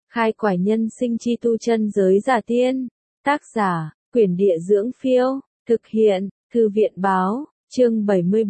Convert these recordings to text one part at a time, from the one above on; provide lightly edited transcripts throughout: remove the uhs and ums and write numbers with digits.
Khai quải nhân sinh chi tu chân giới giả tiên. Tác giả, Quyển Địa Dưỡng Phiêu. Thực hiện, Thư viện Báo. Chương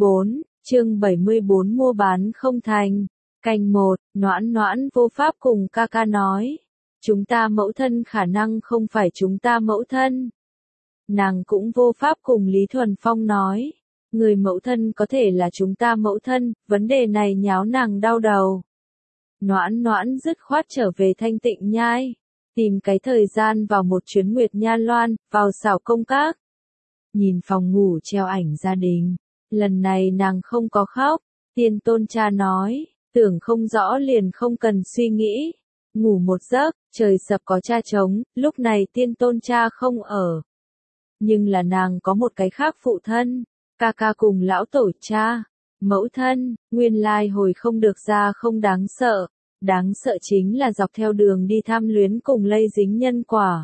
74 mua bán không thành. Canh 1, Noãn Noãn vô pháp cùng ca ca nói. Chúng ta mẫu thân khả năng không phải chúng ta mẫu thân. Nàng cũng vô pháp cùng Lý Thuần Phong nói. Người mẫu thân có thể là chúng ta mẫu thân, vấn đề này nháo nàng đau đầu. Noãn Noãn dứt khoát trở về Thanh Tịnh Nhai, tìm cái thời gian vào một chuyến Nguyệt Nha Loan, vào xảo công các. Nhìn phòng ngủ treo ảnh gia đình, lần này nàng không có khóc, Tiên Tôn cha nói, tưởng không rõ liền không cần suy nghĩ, ngủ một giấc, trời sập có cha trống, lúc này Tiên Tôn cha không ở. Nhưng là nàng có một cái khác phụ thân, ca ca cùng lão tổ cha. Mẫu thân, nguyên lai hồi không được ra không đáng sợ chính là dọc theo đường đi tham luyến cùng lây dính nhân quả.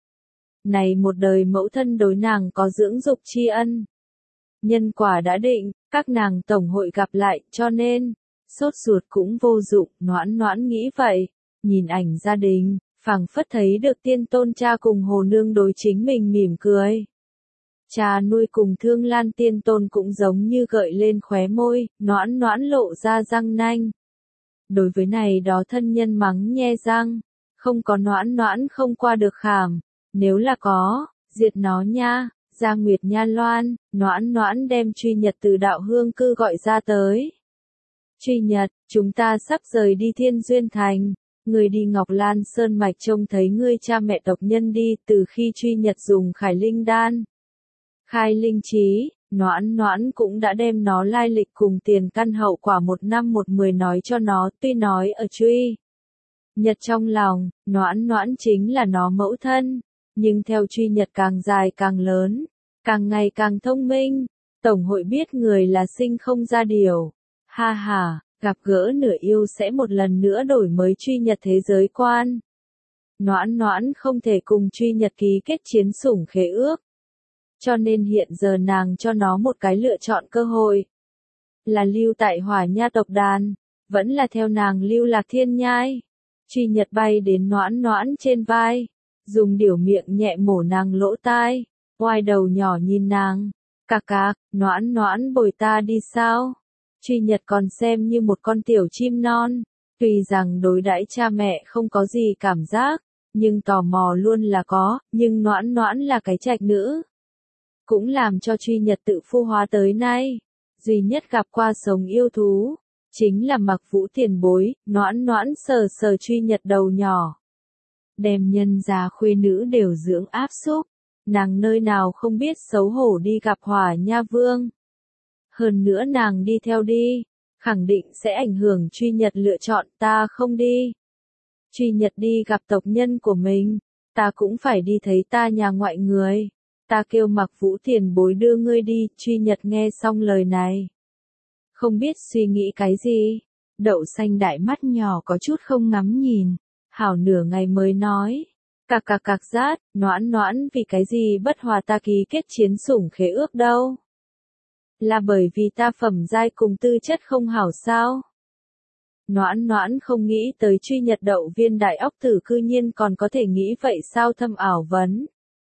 Này một đời mẫu thân đối nàng có dưỡng dục tri ân. Nhân quả đã định, các nàng tổng hội gặp lại, cho nên, sốt ruột cũng vô dụng, Noãn Noãn nghĩ vậy, nhìn ảnh gia đình, phảng phất thấy được Tiên Tôn cha cùng Hồ Nương đối chính mình mỉm cười. Cha nuôi cùng Thương Lan Tiên Tôn cũng giống như gợi lên khóe môi, Noãn Noãn lộ ra răng nanh. Đối với này đó thân nhân mắng nhe răng, không có Noãn Noãn không qua được khảm, nếu là có, diệt nó nha, ra Nguyệt Nha Loan, Noãn Noãn đem Truy Nhật từ đạo hương cư gọi ra tới. Truy Nhật, chúng ta sắp rời đi Thiên Duyên Thành, người đi Ngọc Lan Sơn Mạch trông thấy ngươi cha mẹ tộc nhân đi từ khi Truy Nhật dùng Khải Linh Đan. Khai linh trí, Noãn Noãn cũng đã đem nó lai lịch cùng tiền căn hậu quả 1 năm 1 10 nói cho nó, tuy nói ở Truy Nhật trong lòng, Noãn Noãn chính là nó mẫu thân, nhưng theo Truy Nhật càng dài càng lớn, càng ngày càng thông minh, tổng hội biết người là sinh không ra điều. Ha ha, gặp gỡ nửa yêu sẽ một lần nữa đổi mới Truy Nhật thế giới quan. Noãn Noãn không thể cùng Truy Nhật ký kết chiến sủng khế ước. Cho nên hiện giờ nàng cho nó một cái lựa chọn cơ hội. Là lưu tại Hỏa Nha tộc đàn, vẫn là theo nàng lưu lạc Thiên Nhai. Truy Nhật bay đến Noãn Noãn trên vai, dùng điểu miệng nhẹ mổ nàng lỗ tai, oai đầu nhỏ nhìn nàng. Cạc cạc, Noãn Noãn bồi ta đi sao? Truy Nhật còn xem như một con tiểu chim non, tuy rằng đối đãi cha mẹ không có gì cảm giác, nhưng tò mò luôn là có, nhưng Noãn Noãn là cái trạch nữ. Cũng làm cho Truy Nhật tự phu hóa tới nay, duy nhất gặp qua sống yêu thú, chính là Mặc Vũ tiền bối, Noãn Noãn sờ sờ Truy Nhật đầu nhỏ. Đem nhân gia khuê nữ đều dưỡng áp xúc, nàng nơi nào không biết xấu hổ đi gặp Hỏa Nha Vương. Hơn nữa nàng đi theo đi, khẳng định sẽ ảnh hưởng Truy Nhật lựa chọn, ta không đi. Truy Nhật đi gặp tộc nhân của mình, ta cũng phải đi thấy ta nhà ngoại người. Ta kêu Mặc Vũ tiền bối đưa ngươi đi, Truy Nhật nghe xong lời này. Không biết suy nghĩ cái gì, đậu xanh đại mắt nhỏ có chút không ngắm nhìn, hảo nửa ngày mới nói. Cạc cạc cạc rát, Noãn Noãn vì cái gì bất hòa ta ký kết chiến sủng khế ước đâu. Là bởi vì ta phẩm giai cùng tư chất không hảo sao. Noãn Noãn không nghĩ tới Truy Nhật đậu viên đại óc tử cư nhiên còn có thể nghĩ vậy sao thâm ảo vấn.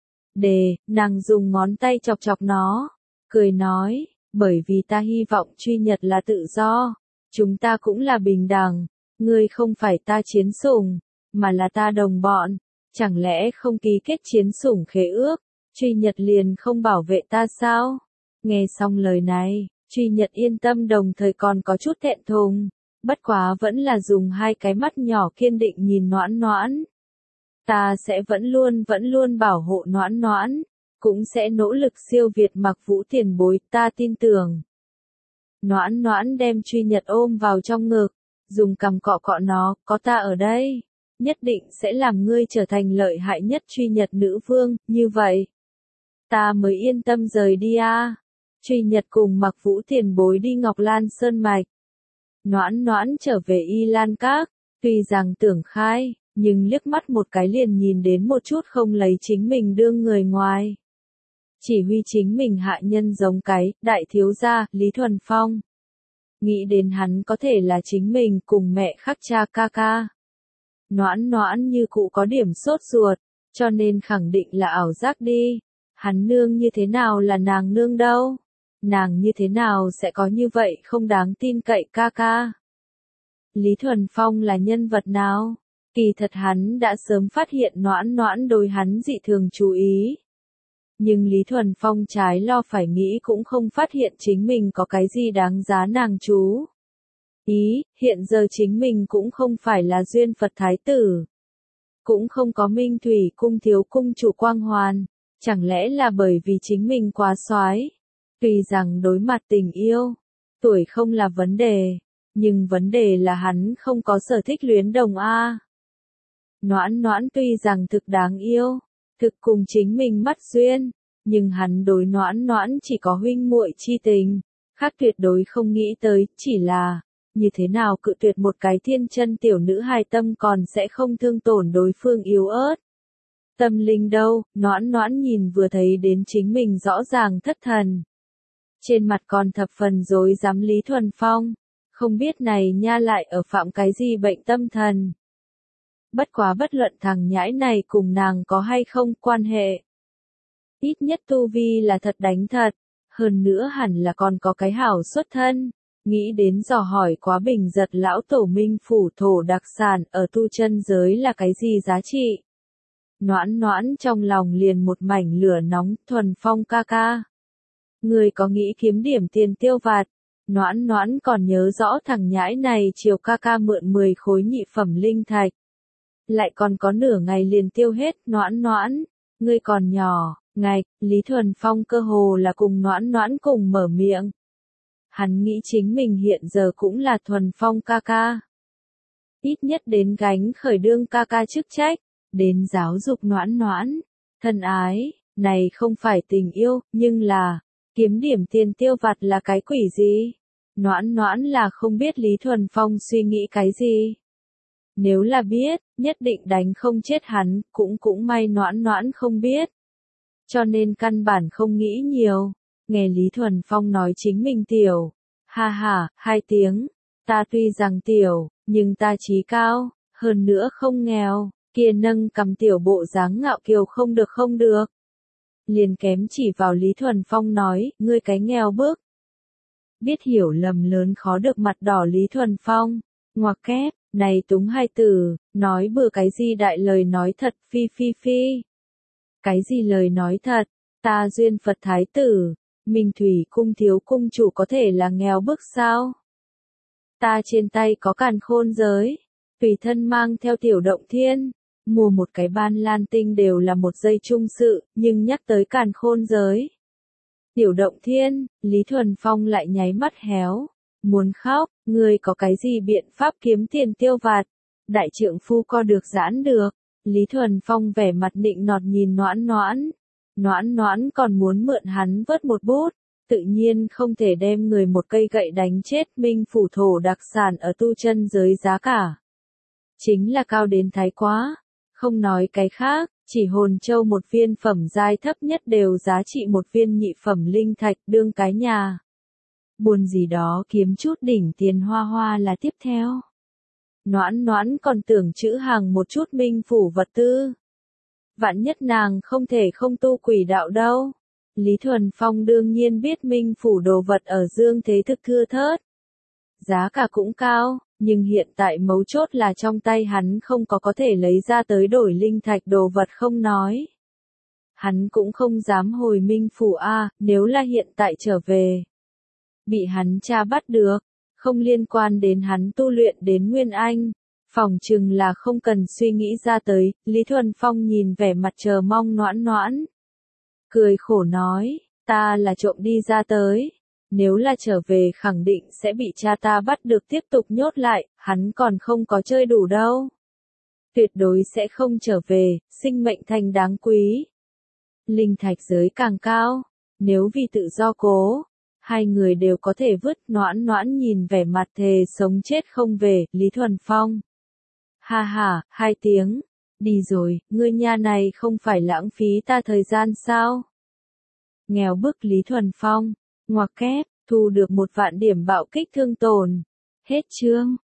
Nàng dùng ngón tay chọc chọc nó, cười nói, bởi vì ta hy vọng Truy Nhật là tự do, chúng ta cũng là bình đẳng, ngươi không phải ta chiến sủng, mà là ta đồng bọn, chẳng lẽ không ký kết chiến sủng khế ước, Truy Nhật liền không bảo vệ ta sao? Nghe xong lời này, Truy Nhật yên tâm đồng thời còn có chút thẹn thùng, bất quá vẫn là dùng hai cái mắt nhỏ kiên định nhìn Noãn Noãn. Ta sẽ vẫn luôn bảo hộ Noãn Noãn, cũng sẽ nỗ lực siêu việt Mặc Vũ tiền bối, ta tin tưởng. Noãn Noãn đem Truy Nhật ôm vào trong ngực, dùng cằm cọ cọ nó, có ta ở đây, nhất định sẽ làm ngươi trở thành lợi hại nhất Truy Nhật nữ vương, như vậy. Ta mới yên tâm rời đi a. Truy Nhật cùng Mặc Vũ tiền bối đi Ngọc Lan Sơn Mạch. Noãn Noãn trở về Y Lan Các, tuy rằng tưởng khai, nhưng liếc mắt một cái liền nhìn đến một chút không lấy chính mình đương người ngoài. Chỉ huy chính mình hạ nhân giống cái, đại thiếu gia, Lý Thuần Phong. Nghĩ đến hắn có thể là chính mình cùng mẹ khác cha ca ca. Noãn noãn như cụ có điểm sốt ruột, cho nên khẳng định là ảo giác đi. Hắn nương như thế nào là nàng nương đâu? Nàng như thế nào sẽ có như vậy không đáng tin cậy ca ca? Lý Thuần Phong là nhân vật nào? Kỳ thật hắn đã sớm phát hiện noãn noãn đối hắn dị thường chú ý. Nhưng Lý Thuần Phong trái lo phải nghĩ cũng không phát hiện chính mình có cái gì đáng giá nàng chú ý, hiện giờ chính mình cũng không phải là duyên Phật Thái Tử. Cũng không có Minh Thủy cung thiếu cung chủ quang hoàn, chẳng lẽ là bởi vì chính mình quá soái? Tuy rằng đối mặt tình yêu, tuổi không là vấn đề, nhưng vấn đề là hắn không có sở thích luyến đồng a. Noãn noãn tuy rằng thực đáng yêu, thực cùng chính mình mắt duyên, nhưng hắn đối noãn noãn chỉ có huynh muội chi tình, khác tuyệt đối không nghĩ tới, chỉ là, như thế nào cự tuyệt một cái thiên chân tiểu nữ hài tâm còn sẽ không thương tổn đối phương yếu ớt. Tâm linh đâu, noãn noãn nhìn vừa thấy đến chính mình rõ ràng thất thần. Trên mặt còn thập phần rối rắm Lý Thuần Phong, không biết này nha lại ở phạm cái gì bệnh tâm thần. Bất quá bất luận thằng nhãi này cùng nàng có hay không quan hệ. Ít nhất tu vi là thật đánh thật, hơn nữa hẳn là còn có cái hảo xuất thân. Nghĩ đến dò hỏi quá bình giật lão tổ minh phủ thổ đặc sản ở tu chân giới là cái gì giá trị. Noãn noãn trong lòng liền một mảnh lửa nóng. Thuần Phong ca ca, người có nghĩ kiếm điểm tiền tiêu vặt? Noãn noãn còn nhớ rõ thằng nhãi này chiều ca ca mượn 10 khối nhị phẩm linh thạch. Lại còn có nửa ngày liền tiêu hết. Noãn noãn, ngươi còn nhỏ. Ngạch, Lý Thuần Phong cơ hồ là cùng noãn noãn cùng mở miệng. Hắn nghĩ chính mình hiện giờ cũng là Thuần Phong ca ca. Ít nhất đến gánh khởi đương ca ca chức trách, đến giáo dục noãn noãn. Thân ái, này không phải tình yêu, nhưng là, kiếm điểm tiền tiêu vặt là cái quỷ gì? Noãn noãn là không biết Lý Thuần Phong suy nghĩ cái gì. Nếu là biết, nhất định đánh không chết hắn, cũng may noãn noãn không biết. Cho nên căn bản không nghĩ nhiều. Nghe Lý Thuần Phong nói chính mình tiểu. Ha ha, 2 tiếng. Ta tuy rằng tiểu, nhưng ta trí cao, hơn nữa không nghèo. Kia nâng cầm tiểu bộ dáng ngạo kiều không được. Liền kém chỉ vào Lý Thuần Phong nói, ngươi cái nghèo bước. Biết hiểu lầm lớn khó được mặt đỏ Lý Thuần Phong. Ngoặc kép, này túng hai tử, nói bừa cái gì đại lời nói thật phi. Cái gì lời nói thật, ta duyên Phật Thái Tử, Minh Thủy cung thiếu cung chủ có thể là nghèo bức sao? Ta trên tay có càn khôn giới, tùy thân mang theo tiểu động thiên, mua một cái ban lan tinh đều là một giây chung sự, nhưng nhắc tới càn khôn giới. Tiểu động thiên, Lý Thuần Phong lại nháy mắt héo, muốn khóc, ngươi có cái gì biện pháp kiếm tiền tiêu vặt? Đại trượng phu co được giãn được. Lý Thuần Phong vẻ mặt nịnh nọt nhìn noãn noãn. Noãn noãn còn muốn mượn hắn vớt một bút, tự nhiên không thể đem người một cây gậy đánh chết. Minh phủ thổ đặc sản ở tu chân giới giá cả chính là cao đến thái quá, không nói cái khác, chỉ hồn châu một viên phẩm giai thấp nhất đều giá trị một viên nhị phẩm linh thạch đương cái nhà. Buồn gì đó kiếm chút đỉnh tiền hoa hoa là tiếp theo. Noãn noãn còn tưởng trữ hàng một chút minh phủ vật tư. Vạn nhất nàng không thể không tu quỷ đạo đâu. Lý Thuần Phong đương nhiên biết minh phủ đồ vật ở dương thế thực thưa thớt. Giá cả cũng cao, nhưng hiện tại mấu chốt là trong tay hắn không có thể lấy ra tới đổi linh thạch đồ vật không nói. Hắn cũng không dám hồi minh phủ a, nếu là hiện tại trở về. Bị hắn cha bắt được, không liên quan đến hắn tu luyện đến Nguyên Anh. Phòng chừng là không cần suy nghĩ ra tới. Lý Thuần Phong nhìn vẻ mặt chờ mong noãn noãn. Cười khổ nói, ta là trộm đi ra tới. Nếu là trở về khẳng định sẽ bị cha ta bắt được tiếp tục nhốt lại, hắn còn không có chơi đủ đâu. Tuyệt đối sẽ không trở về, sinh mệnh thành đáng quý. Linh thạch giới càng cao, nếu vì tự do cố, hai người đều có thể vứt. Noãn noãn nhìn vẻ mặt thề sống chết không về, Lý Thuần Phong. Ha ha, 2 tiếng, đi rồi, ngươi nha này không phải lãng phí ta thời gian sao? Nghèo bức Lý Thuần Phong, ngoặc kép, thu được 1 vạn điểm bạo kích thương tổn. Hết chương.